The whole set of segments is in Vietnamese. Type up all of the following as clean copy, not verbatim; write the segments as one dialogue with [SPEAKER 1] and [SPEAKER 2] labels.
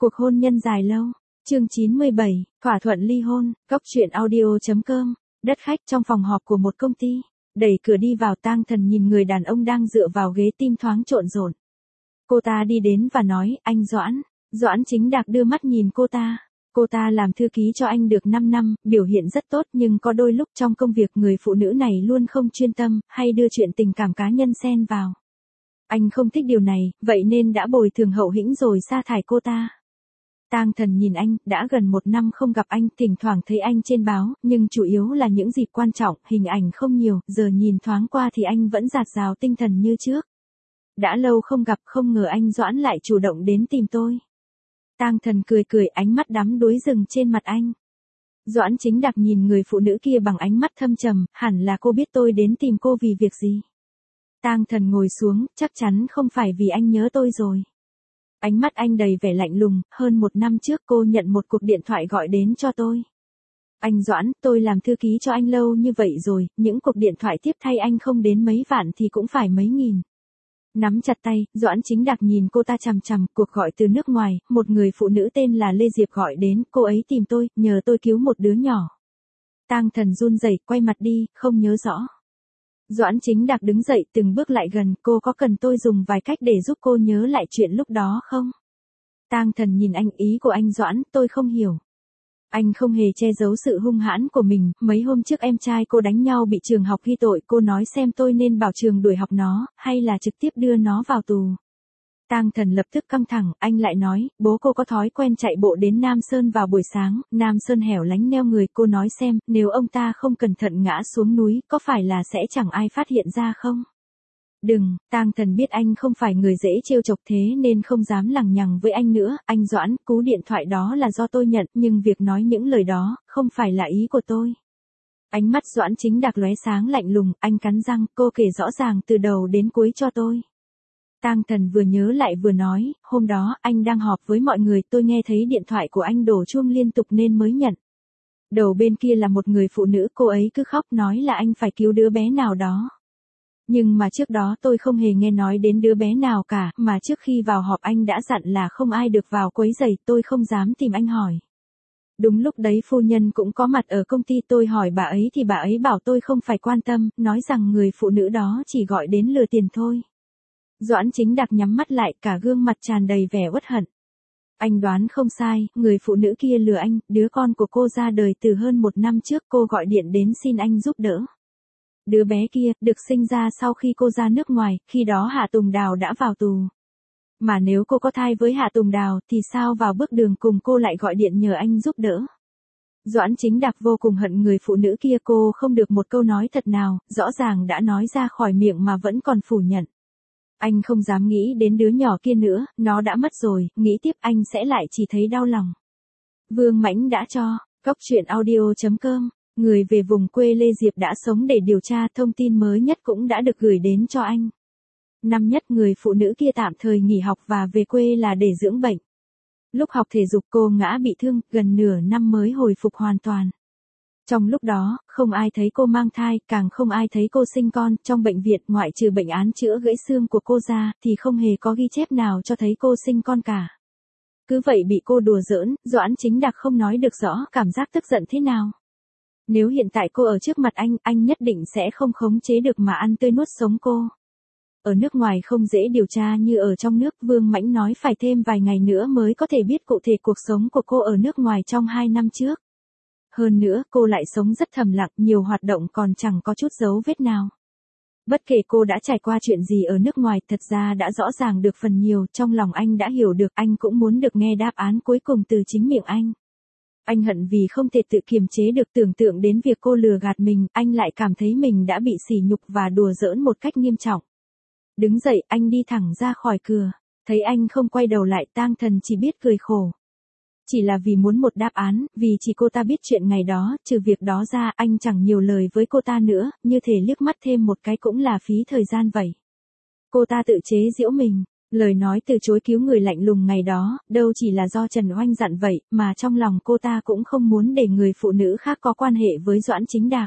[SPEAKER 1] Cuộc hôn nhân dài lâu. Chương 97, thỏa thuận ly hôn. Cóc truyện audio.com. Đất khách trong phòng họp của một công ty. Đẩy cửa đi vào, Tang Thần nhìn người đàn ông đang dựa vào ghế, tim thoáng trộn rộn. Cô ta đi đến và nói, anh Doãn. Doãn Chính Đạc đưa mắt nhìn cô ta. Cô ta làm thư ký cho anh được 5 năm, biểu hiện rất tốt, nhưng có đôi lúc trong công việc người phụ nữ này luôn không chuyên tâm, hay đưa chuyện tình cảm cá nhân xen vào. Anh không thích điều này, vậy nên đã bồi thường hậu hĩnh rồi sa thải cô ta. Tang Thần nhìn anh, đã gần 1 năm không gặp anh, thỉnh thoảng thấy anh trên báo, nhưng chủ yếu là những dịp quan trọng, hình ảnh không nhiều, giờ nhìn thoáng qua thì anh vẫn dạt dào tinh thần như trước. Đã lâu không gặp, không ngờ anh Doãn lại chủ động đến tìm tôi. Tang Thần cười cười, ánh mắt đắm đuối dừng trên mặt anh. Doãn Chính Đạc nhìn người phụ nữ kia bằng ánh mắt thâm trầm, hẳn là cô biết tôi đến tìm cô vì việc gì. Tang Thần ngồi xuống, chắc chắn không phải vì anh nhớ tôi rồi. Ánh mắt anh đầy vẻ lạnh lùng, hơn 1 năm trước cô nhận một cuộc điện thoại gọi đến cho tôi. Anh Doãn, tôi làm thư ký cho anh lâu như vậy rồi, những cuộc điện thoại tiếp thay anh không đến mấy vạn thì cũng phải mấy nghìn. Nắm chặt tay, Doãn Chính Đạc nhìn cô ta chằm chằm, cuộc gọi từ nước ngoài, một người phụ nữ tên là Lê Diệp gọi đến, cô ấy tìm tôi, nhờ tôi cứu một đứa nhỏ. Tang Thần run rẩy, quay mặt đi, không nhớ rõ. Doãn Chính Đạc đứng dậy, từng bước lại gần, cô có cần tôi dùng vài cách để giúp cô nhớ lại chuyện lúc đó không? Tang Thần nhìn anh, ý của anh Doãn, tôi không hiểu. Anh không hề che giấu sự hung hãn của mình, mấy hôm trước em trai cô đánh nhau bị trường học ghi tội, cô nói xem tôi nên bảo trường đuổi học nó, hay là trực tiếp đưa nó vào tù. Tang Thần lập tức căng thẳng, anh lại nói, bố cô có thói quen chạy bộ đến Nam Sơn vào buổi sáng, Nam Sơn hẻo lánh neo người, cô nói xem, nếu ông ta không cẩn thận ngã xuống núi, có phải là sẽ chẳng ai phát hiện ra không? Đừng, Tang Thần biết anh không phải người dễ trêu chọc thế nên không dám lằng nhằng với anh nữa, anh Doãn, cú điện thoại đó là do tôi nhận, nhưng việc nói những lời đó, không phải là ý của tôi. Ánh mắt Doãn Chính Đạc lóe sáng lạnh lùng, anh cắn răng, cô kể rõ ràng từ đầu đến cuối cho tôi. Tang Thần vừa nhớ lại vừa nói, hôm đó, anh đang họp với mọi người, tôi nghe thấy điện thoại của anh đổ chuông liên tục nên mới nhận. Đầu bên kia là một người phụ nữ, cô ấy cứ khóc nói là anh phải cứu đứa bé nào đó. Nhưng mà trước đó tôi không hề nghe nói đến đứa bé nào cả, mà trước khi vào họp anh đã dặn là không ai được vào quấy rầy, tôi không dám tìm anh hỏi. Đúng lúc đấy phu nhân cũng có mặt ở công ty, tôi hỏi bà ấy thì bà ấy bảo tôi không phải quan tâm, nói rằng người phụ nữ đó chỉ gọi đến lừa tiền thôi. Doãn Chính Đạc nhắm mắt lại, cả gương mặt tràn đầy vẻ uất hận. Anh đoán không sai, người phụ nữ kia lừa anh, đứa con của cô ra đời từ hơn 1 năm trước, cô gọi điện đến xin anh giúp đỡ. Đứa bé kia, được sinh ra sau khi cô ra nước ngoài, khi đó Hạ Tùng Đào đã vào tù. Mà nếu cô có thai với Hạ Tùng Đào, thì sao vào bước đường cùng cô lại gọi điện nhờ anh giúp đỡ? Doãn Chính Đạc vô cùng hận người phụ nữ kia, cô không được một câu nói thật nào, rõ ràng đã nói ra khỏi miệng mà vẫn còn phủ nhận. Anh không dám nghĩ đến đứa nhỏ kia nữa, nó đã mất rồi, nghĩ tiếp anh sẽ lại chỉ thấy đau lòng. Vương Mãnh đã cho, cóc truyện audio.com. Người về vùng quê Lê Diệp đã sống để điều tra, thông tin mới nhất cũng đã được gửi đến cho anh. Năm nhất người phụ nữ kia tạm thời nghỉ học và về quê là để dưỡng bệnh. Lúc học thể dục cô ngã bị thương, gần nửa năm mới hồi phục hoàn toàn. Trong lúc đó, không ai thấy cô mang thai, càng không ai thấy cô sinh con, trong bệnh viện ngoại trừ bệnh án chữa gãy xương của cô ra, thì không hề có ghi chép nào cho thấy cô sinh con cả. Cứ vậy bị cô đùa giỡn, Doãn Chính Đạc không nói được rõ cảm giác tức giận thế nào. Nếu hiện tại cô ở trước mặt anh nhất định sẽ không khống chế được mà ăn tươi nuốt sống cô. Ở nước ngoài không dễ điều tra như ở trong nước, Vương Mãnh nói phải thêm vài ngày nữa mới có thể biết cụ thể cuộc sống của cô ở nước ngoài trong 2 năm trước. Hơn nữa, cô lại sống rất thầm lặng, nhiều hoạt động còn chẳng có chút dấu vết nào. Bất kể cô đã trải qua chuyện gì ở nước ngoài, thật ra đã rõ ràng được phần nhiều, trong lòng anh đã hiểu được, anh cũng muốn được nghe đáp án cuối cùng từ chính miệng anh. Anh hận vì không thể tự kiềm chế được, tưởng tượng đến việc cô lừa gạt mình, anh lại cảm thấy mình đã bị sỉ nhục và đùa giỡn một cách nghiêm trọng. Đứng dậy, anh đi thẳng ra khỏi cửa. Thấy anh không quay đầu lại, Tang Thần chỉ biết cười khổ. Chỉ là vì muốn một đáp án, vì chỉ cô ta biết chuyện ngày đó, trừ việc đó ra, anh chẳng nhiều lời với cô ta nữa, như thể liếc mắt thêm một cái cũng là phí thời gian vậy. Cô ta tự chế giễu mình. Lời nói từ chối cứu người lạnh lùng ngày đó, đâu chỉ là do Trần Oanh dặn vậy, mà trong lòng cô ta cũng không muốn để người phụ nữ khác có quan hệ với Doãn Chính Đạc.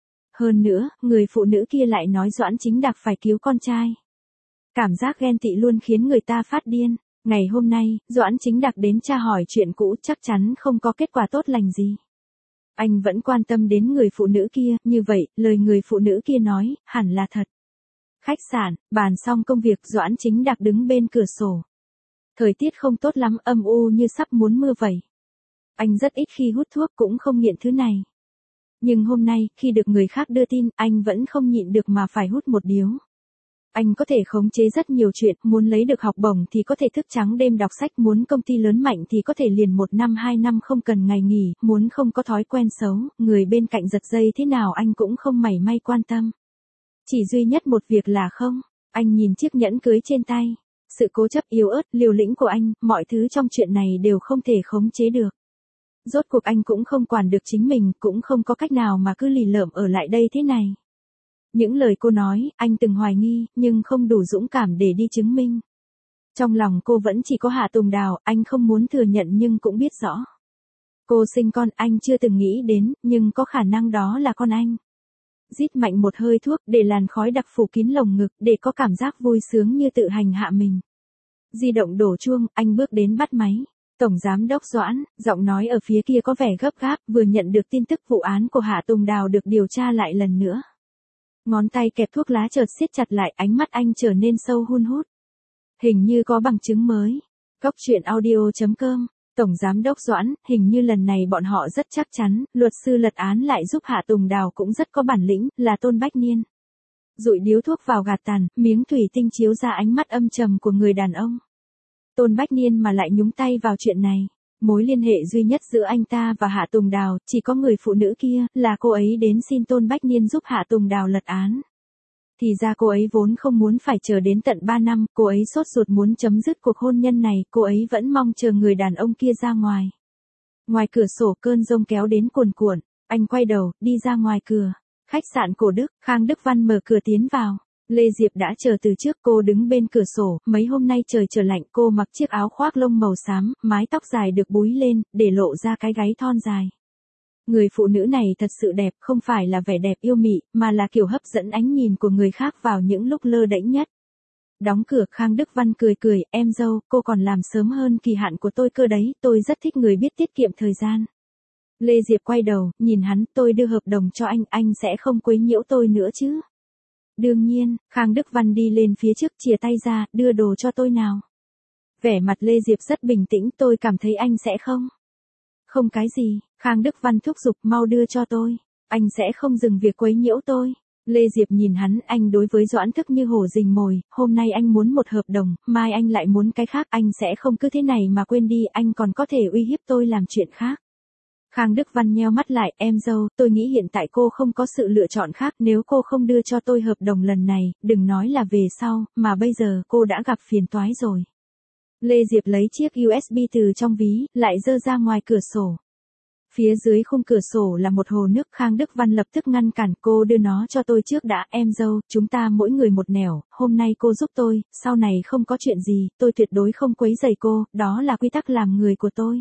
[SPEAKER 1] Hơn nữa, người phụ nữ kia lại nói Doãn Chính Đạc phải cứu con trai. Cảm giác ghen tị luôn khiến người ta phát điên. Ngày hôm nay, Doãn Chính Đạc đến tra hỏi chuyện cũ chắc chắn không có kết quả tốt lành gì. Anh vẫn quan tâm đến người phụ nữ kia, như vậy, lời người phụ nữ kia nói, hẳn là thật. Khách sạn, bàn xong công việc, Doãn Chính Đạc đứng bên cửa sổ. Thời tiết không tốt lắm, âm u như sắp muốn mưa vậy. Anh rất ít khi hút thuốc, cũng không nghiện thứ này. Nhưng hôm nay, khi được người khác đưa tin, anh vẫn không nhịn được mà phải hút một điếu. Anh có thể khống chế rất nhiều chuyện, muốn lấy được học bổng thì có thể thức trắng đêm đọc sách, muốn công ty lớn mạnh thì có thể liền 1 năm 2 năm không cần ngày nghỉ, muốn không có thói quen xấu, người bên cạnh giật dây thế nào anh cũng không mảy may quan tâm. Chỉ duy nhất một việc là không, anh nhìn chiếc nhẫn cưới trên tay. Sự cố chấp yếu ớt, liều lĩnh của anh, mọi thứ trong chuyện này đều không thể khống chế được. Rốt cuộc anh cũng không quản được chính mình, cũng không có cách nào mà cứ lì lợm ở lại đây thế này. Những lời cô nói, anh từng hoài nghi, nhưng không đủ dũng cảm để đi chứng minh. Trong lòng cô vẫn chỉ có Hạ Tùng Đào, anh không muốn thừa nhận nhưng cũng biết rõ. Cô sinh con, anh chưa từng nghĩ đến, nhưng có khả năng đó là con anh. Rít mạnh một hơi thuốc, để làn khói đặc phủ kín lồng ngực, để có cảm giác vui sướng như tự hành hạ mình. Di động đổ chuông, anh bước đến bắt máy. Tổng Giám đốc Doãn, giọng nói ở phía kia có vẻ gấp gáp, vừa nhận được tin tức vụ án của Hạ Tùng Đào được điều tra lại lần nữa. Ngón tay kẹp thuốc lá chợt siết chặt lại, ánh mắt anh trở nên sâu hun hút. Hình như có bằng chứng mới. Góc truyện audio.com, Tổng Giám đốc Doãn, hình như lần này bọn họ rất chắc chắn, luật sư lật án lại giúp Hạ Tùng Đào cũng rất có bản lĩnh, là Tôn Bách Niên. Dụi điếu thuốc vào gạt tàn, miếng thủy tinh chiếu ra ánh mắt âm trầm của người đàn ông. Tôn Bách Niên mà lại nhúng tay vào chuyện này. Mối liên hệ duy nhất giữa anh ta và Hạ Tùng Đào, chỉ có người phụ nữ kia, là cô ấy đến xin Tôn Bách Niên giúp Hạ Tùng Đào lật án. Thì ra cô ấy vốn không muốn phải chờ đến tận 3 năm, cô ấy sốt ruột muốn chấm dứt cuộc hôn nhân này, cô ấy vẫn mong chờ người đàn ông kia ra ngoài. Ngoài cửa sổ cơn giông kéo đến cuồn cuộn, anh quay đầu, đi ra ngoài cửa. Khách sạn Cổ Đức, Khang Đức Văn mở cửa tiến vào. Lê Diệp đã chờ từ trước, cô đứng bên cửa sổ, mấy hôm nay trời trở lạnh, cô mặc chiếc áo khoác lông màu xám, mái tóc dài được búi lên, để lộ ra cái gáy thon dài. Người phụ nữ này thật sự đẹp, không phải là vẻ đẹp yêu mị, mà là kiểu hấp dẫn ánh nhìn của người khác vào những lúc lơ đễnh nhất. Đóng cửa, Khang Đức Văn cười cười, em dâu, cô còn làm sớm hơn kỳ hạn của tôi cơ đấy, tôi rất thích người biết tiết kiệm thời gian. Lê Diệp quay đầu, nhìn hắn, tôi đưa hợp đồng cho anh sẽ không quấy nhiễu tôi nữa chứ? Đương nhiên, Khang Đức Văn đi lên phía trước chìa tay ra, đưa đồ cho tôi nào. Vẻ mặt Lê Diệp rất bình tĩnh, tôi cảm thấy anh sẽ không. Không cái gì, Khang Đức Văn thúc giục, mau đưa cho tôi. Anh sẽ không dừng việc quấy nhiễu tôi. Lê Diệp nhìn hắn, anh đối với Doãn thức như hổ rình mồi, hôm nay anh muốn một hợp đồng, mai anh lại muốn cái khác, anh sẽ không cứ thế này mà quên đi, anh còn có thể uy hiếp tôi làm chuyện khác. Khang Đức Văn nheo mắt lại, em dâu, tôi nghĩ hiện tại cô không có sự lựa chọn khác, nếu cô không đưa cho tôi hợp đồng lần này, đừng nói là về sau, mà bây giờ cô đã gặp phiền toái rồi. Lê Diệp lấy chiếc USB từ trong ví, lại giơ ra ngoài cửa sổ. Phía dưới khung cửa sổ là một hồ nước, Khang Đức Văn lập tức ngăn cản, cô đưa nó cho tôi trước đã, em dâu, chúng ta mỗi người một nẻo, hôm nay cô giúp tôi, sau này không có chuyện gì, tôi tuyệt đối không quấy rầy cô, đó là quy tắc làm người của tôi.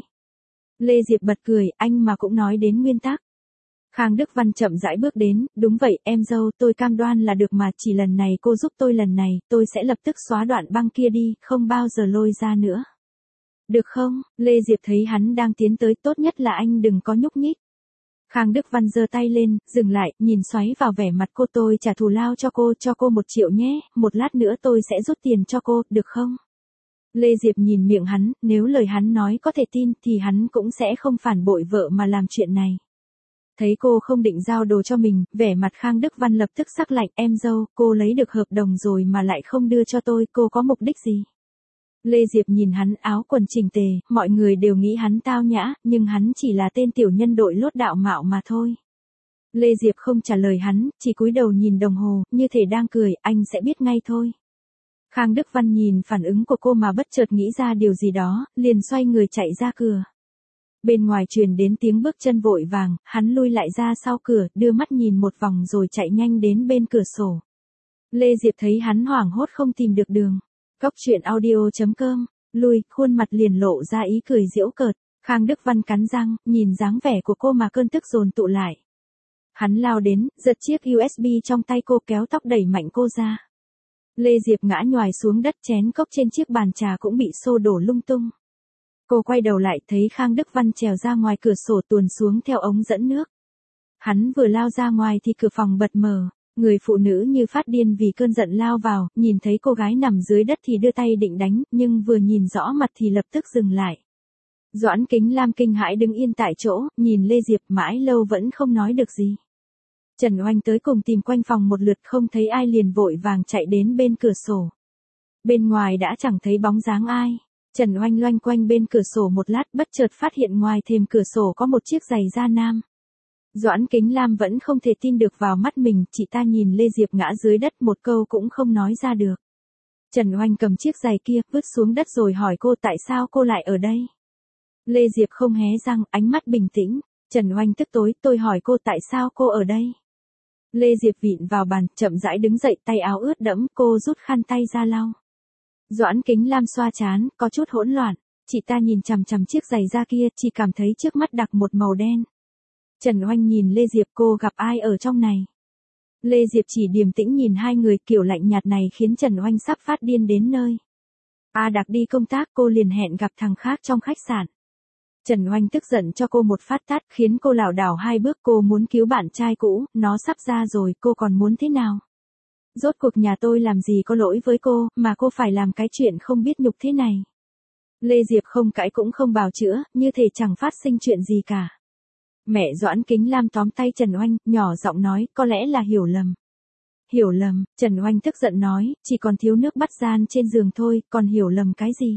[SPEAKER 1] Lê Diệp bật cười, anh mà cũng nói đến nguyên tắc. Khang Đức Văn chậm rãi bước đến, đúng vậy, em dâu, tôi cam đoan là được mà, chỉ lần này cô giúp tôi lần này, tôi sẽ lập tức xóa đoạn băng kia đi, không bao giờ lôi ra nữa. Được không? Lê Diệp thấy hắn đang tiến tới, tốt nhất là anh đừng có nhúc nhích. Khang Đức Văn giơ tay lên, dừng lại, nhìn xoáy vào vẻ mặt cô, tôi trả thù lao cho cô 1 triệu nhé, một lát nữa tôi sẽ rút tiền cho cô, được không? Lê Diệp nhìn miệng hắn, nếu lời hắn nói có thể tin thì hắn cũng sẽ không phản bội vợ mà làm chuyện này. Thấy cô không định giao đồ cho mình, vẻ mặt Khang Đức Văn lập tức sắc lạnh, em dâu, cô lấy được hợp đồng rồi mà lại không đưa cho tôi, cô có mục đích gì? Lê Diệp nhìn hắn, áo quần chỉnh tề, mọi người đều nghĩ hắn tao nhã, nhưng hắn chỉ là tên tiểu nhân đội lốt đạo mạo mà thôi. Lê Diệp không trả lời hắn, chỉ cúi đầu nhìn đồng hồ, như thể đang cười, anh sẽ biết ngay thôi. Khang Đức Văn nhìn phản ứng của cô mà bất chợt nghĩ ra điều gì đó, liền xoay người chạy ra cửa. Bên ngoài truyền đến tiếng bước chân vội vàng, hắn lui lại ra sau cửa, đưa mắt nhìn một vòng rồi chạy nhanh đến bên cửa sổ. Lê Diệp thấy hắn hoảng hốt không tìm được đường. Góc truyện audio.com, lui, khuôn mặt liền lộ ra ý cười giễu cợt. Khang Đức Văn cắn răng, nhìn dáng vẻ của cô mà cơn tức dồn tụ lại. Hắn lao đến, giật chiếc USB trong tay cô, kéo tóc đẩy mạnh cô ra. Lê Diệp ngã nhoài xuống đất, chén cốc trên chiếc bàn trà cũng bị xô đổ lung tung. Cô quay đầu lại thấy Khang Đức Văn trèo ra ngoài cửa sổ tuồn xuống theo ống dẫn nước. Hắn vừa lao ra ngoài thì cửa phòng bật mở, người phụ nữ như phát điên vì cơn giận lao vào, nhìn thấy cô gái nằm dưới đất thì đưa tay định đánh, nhưng vừa nhìn rõ mặt thì lập tức dừng lại. Doãn Kính Lam kinh hãi đứng yên tại chỗ, nhìn Lê Diệp mãi lâu vẫn không nói được gì. Trần Oanh tới cùng tìm quanh phòng một lượt không thấy ai liền vội vàng chạy đến bên cửa sổ. Bên ngoài đã chẳng thấy bóng dáng ai. Trần Oanh loanh quanh bên cửa sổ một lát bất chợt phát hiện ngoài thềm cửa sổ có một chiếc giày da nam. Doãn Kính Lam vẫn không thể tin được vào mắt mình, chị ta nhìn Lê Diệp ngã dưới đất một câu cũng không nói ra được. Trần Oanh cầm chiếc giày kia, vứt xuống đất rồi hỏi cô tại sao cô lại ở đây. Lê Diệp không hé răng, ánh mắt bình tĩnh. Trần Oanh tức tối, tôi hỏi cô tại sao cô ở đây. Lê Diệp vịn vào bàn, chậm rãi đứng dậy, tay áo ướt đẫm, cô rút khăn tay ra lau. Doãn Kính Lam xoa trán, có chút hỗn loạn. Chị ta nhìn chằm chằm chiếc giày da kia, chỉ cảm thấy trước mắt đặc một màu đen. Trần Oanh nhìn Lê Diệp, cô gặp ai ở trong này. Lê Diệp chỉ điềm tĩnh nhìn hai người, kiểu lạnh nhạt này khiến Trần Oanh sắp phát điên đến nơi. A Đạc đi công tác, cô liền hẹn gặp thằng khác trong khách sạn. Trần Oanh tức giận cho cô một phát tát khiến cô lảo đảo hai bước, cô muốn cứu bạn trai cũ, nó sắp ra rồi, cô còn muốn thế nào? Rốt cuộc nhà tôi làm gì có lỗi với cô, mà cô phải làm cái chuyện không biết nhục thế này. Lê Diệp không cãi cũng không bào chữa, như thể chẳng phát sinh chuyện gì cả. Mẹ Doãn Kính Lam tóm tay Trần Oanh, nhỏ giọng nói, có lẽ là hiểu lầm. Hiểu lầm, Trần Oanh tức giận nói, chỉ còn thiếu nước bắt gian trên giường thôi, còn hiểu lầm cái gì?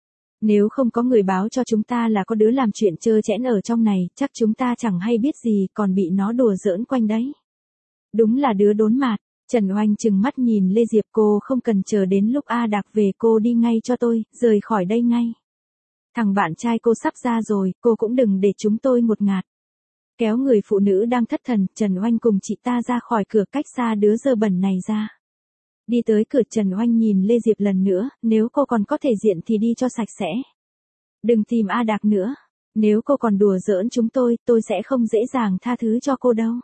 [SPEAKER 1] Nếu không có người báo cho chúng ta là có đứa làm chuyện trơ trẽn ở trong này, chắc chúng ta chẳng hay biết gì, còn bị nó đùa giỡn quanh đấy. Đúng là đứa đốn mạt. Trần Oanh trừng mắt nhìn Lê Diệp, cô không cần chờ đến lúc A Đạc về, cô đi ngay cho tôi, rời khỏi đây ngay. Thằng bạn trai cô sắp ra rồi, cô cũng đừng để chúng tôi ngột ngạt. Kéo người phụ nữ đang thất thần, Trần Oanh cùng chị ta ra khỏi cửa, cách xa đứa dơ bẩn này ra. Đi tới cửa, Trần Oanh nhìn Lê Diệp lần nữa, nếu cô còn có thể diện thì đi cho sạch sẽ. Đừng tìm A Đạc nữa. Nếu cô còn đùa giỡn chúng tôi sẽ không dễ dàng tha thứ cho cô đâu.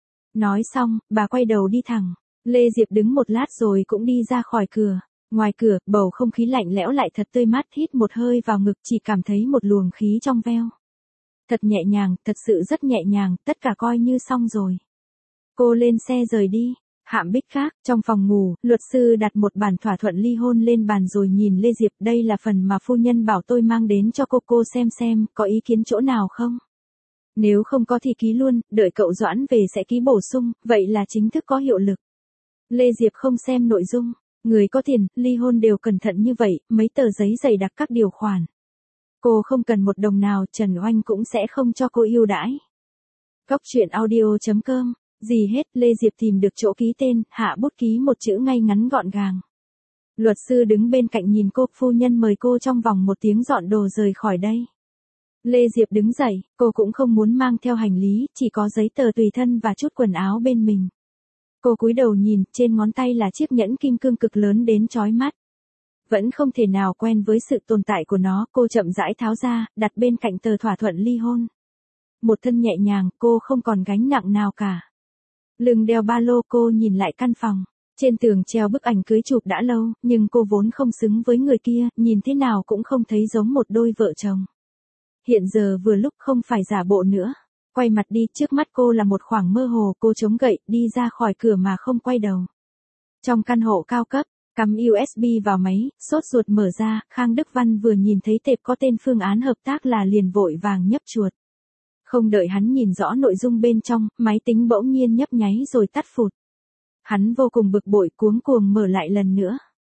[SPEAKER 1] Nói xong, bà quay đầu đi thẳng. Lê Diệp đứng một lát rồi cũng đi ra khỏi cửa. Ngoài cửa, bầu không khí lạnh lẽo lại thật tươi mát, hít một hơi vào ngực chỉ cảm thấy một luồng khí trong veo. Thật nhẹ nhàng, thật sự rất nhẹ nhàng, tất cả coi như xong rồi. Cô lên xe rời đi. Hạm Bích khác, trong phòng ngủ, luật sư đặt một bản thỏa thuận ly hôn lên bàn rồi nhìn Lê Diệp, đây là phần mà phu nhân bảo tôi mang đến cho cô xem, có ý kiến chỗ nào không? Nếu không có thì ký luôn, đợi cậu Doãn về sẽ ký bổ sung, vậy là chính thức có hiệu lực. Lê Diệp không xem nội dung, người có tiền, ly hôn đều cẩn thận như vậy, mấy tờ giấy dày đặc các điều khoản. Cô không cần một đồng nào, Trần Oanh cũng sẽ không cho cô ưu đãi. Góc truyện audio.com. Gì hết, Lê Diệp tìm được chỗ ký tên, hạ bút ký một chữ ngay ngắn gọn gàng. Luật sư đứng bên cạnh nhìn cô, phu nhân mời cô trong vòng 1 tiếng dọn đồ rời khỏi đây. Lê Diệp đứng dậy, cô cũng không muốn mang theo hành lý, chỉ có giấy tờ tùy thân và chút quần áo bên mình. Cô cúi đầu nhìn, trên ngón tay là chiếc nhẫn kim cương cực lớn đến chói mắt. Vẫn không thể nào quen với sự tồn tại của nó, cô chậm rãi tháo ra, đặt bên cạnh tờ thỏa thuận ly hôn. Một thân nhẹ nhàng, cô không còn gánh nặng nào cả. Lưng đeo ba lô, cô nhìn lại căn phòng. Trên tường treo bức ảnh cưới chụp đã lâu, nhưng cô vốn không xứng với người kia, nhìn thế nào cũng không thấy giống một đôi vợ chồng. Hiện giờ vừa lúc không phải giả bộ nữa. Quay mặt đi, trước mắt cô là một khoảng mơ hồ, cô chống gậy, đi ra khỏi cửa mà không quay đầu. Trong căn hộ cao cấp, cắm USB vào máy, sốt ruột mở ra, Khang Đức Văn vừa nhìn thấy tệp có tên phương án hợp tác là liền vội vàng nhấp chuột. Không đợi hắn nhìn rõ nội dung bên trong, máy tính bỗng nhiên nhấp nháy rồi tắt phụt. Hắn vô cùng bực bội, cuống cuồng mở lại lần nữa.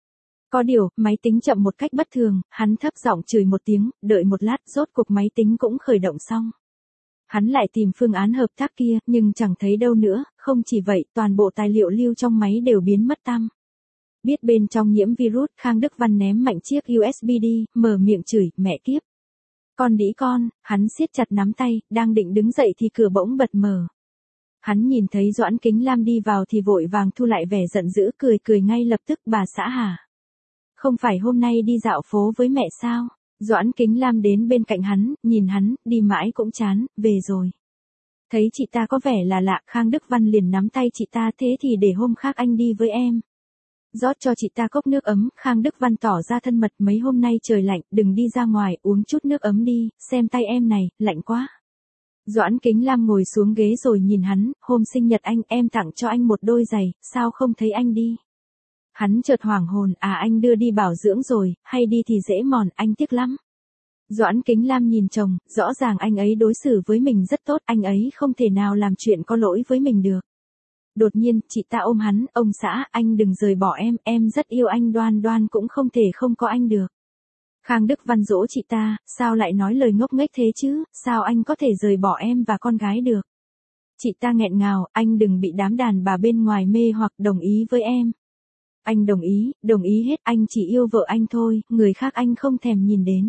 [SPEAKER 1] Có điều, máy tính chậm một cách bất thường, hắn thấp giọng chửi một tiếng, đợi một lát, rốt cuộc máy tính cũng khởi động xong. Hắn lại tìm phương án hợp tác kia, nhưng chẳng thấy đâu nữa, không chỉ vậy, toàn bộ tài liệu lưu trong máy đều biến mất tăm. Biết bên trong nhiễm virus, Khang Đức Văn ném mạnh chiếc USB đi, mở miệng chửi, mẹ kiếp. Con đĩ con, hắn siết chặt nắm tay, đang định đứng dậy thì cửa bỗng bật mở. Hắn nhìn thấy Doãn Kính Lam đi vào thì vội vàng thu lại vẻ giận dữ, cười ngay lập tức, bà xã hả? Không phải hôm nay đi dạo phố với mẹ sao? Doãn Kính Lam đến bên cạnh hắn, nhìn hắn, đi mãi cũng chán, về rồi. Thấy chị ta có vẻ là lạ, Khang Đức Văn liền nắm tay chị ta, thế thì để hôm khác anh đi với em. Rót cho chị ta cốc nước ấm, Khang Đức Văn tỏ ra thân mật, mấy hôm nay trời lạnh, đừng đi ra ngoài, uống chút nước ấm đi, xem tay em này, lạnh quá. Doãn Kính Lam ngồi xuống ghế rồi nhìn hắn, hôm sinh nhật anh, em tặng cho anh một đôi giày, sao không thấy anh đi? Hắn chợt hoảng hồn, anh đưa đi bảo dưỡng rồi, hay đi thì dễ mòn, anh tiếc lắm. Doãn Kính Lam nhìn chồng, rõ ràng anh ấy đối xử với mình rất tốt, anh ấy không thể nào làm chuyện có lỗi với mình được. Đột nhiên, chị ta ôm hắn, ông xã, anh đừng rời bỏ em rất yêu anh, Đoan Đoan cũng không thể không có anh được. Khang Đức Văn dỗ chị ta, sao lại nói lời ngốc nghếch thế chứ, sao anh có thể rời bỏ em và con gái được. Chị ta nghẹn ngào, anh đừng bị đám đàn bà bên ngoài mê hoặc, đồng ý với em. Anh đồng ý hết, anh chỉ yêu vợ anh thôi, người khác anh không thèm nhìn đến.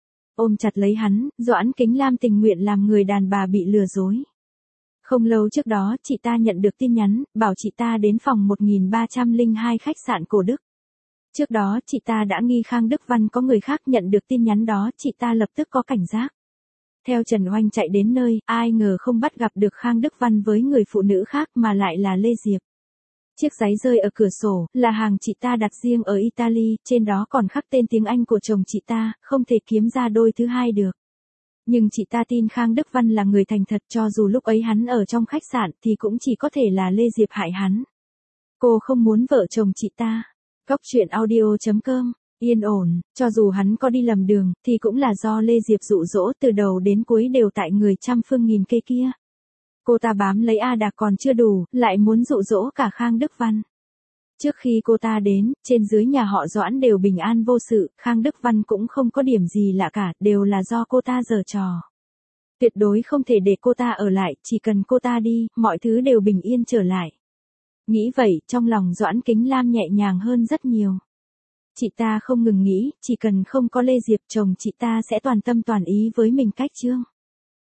[SPEAKER 1] Ôm chặt lấy hắn, Doãn Kính Lam tình nguyện làm người đàn bà bị lừa dối. Không lâu trước đó, chị ta nhận được tin nhắn, bảo chị ta đến phòng 1302 khách sạn Cổ Đức. Trước đó, chị ta đã nghi Khang Đức Văn có người khác, nhận được tin nhắn đó, chị ta lập tức có cảnh giác. Theo Trần Oanh chạy đến nơi, ai ngờ không bắt gặp được Khang Đức Văn với người phụ nữ khác mà lại là Lê Diệp. Chiếc giấy rơi ở cửa sổ, là hàng chị ta đặt riêng ở Italy, trên đó còn khắc tên tiếng Anh của chồng chị ta, không thể kiếm ra đôi thứ hai được. Nhưng chị ta tin Khang Đức Văn là người thành thật, cho dù lúc ấy hắn ở trong khách sạn thì cũng chỉ có thể là Lê Diệp hại hắn. Cô không muốn vợ chồng chị ta. Cóc truyện audio.com, yên ổn, cho dù hắn có đi lầm đường, thì cũng là do Lê Diệp dụ dỗ, từ đầu đến cuối đều tại người trăm phương nghìn kế kia. Cô ta bám lấy A Đạc còn chưa đủ, lại muốn dụ dỗ cả Khang Đức Văn. Trước khi cô ta đến, trên dưới nhà họ Doãn đều bình an vô sự, Khang Đức Văn cũng không có điểm gì lạ cả, đều là do cô ta giở trò. Tuyệt đối không thể để cô ta ở lại, chỉ cần cô ta đi, mọi thứ đều bình yên trở lại. Nghĩ vậy, trong lòng Doãn Kính Lam nhẹ nhàng hơn rất nhiều. Chị ta không ngừng nghĩ, chỉ cần không có Lê Diệp, chồng chị ta sẽ toàn tâm toàn ý với mình cách Trương.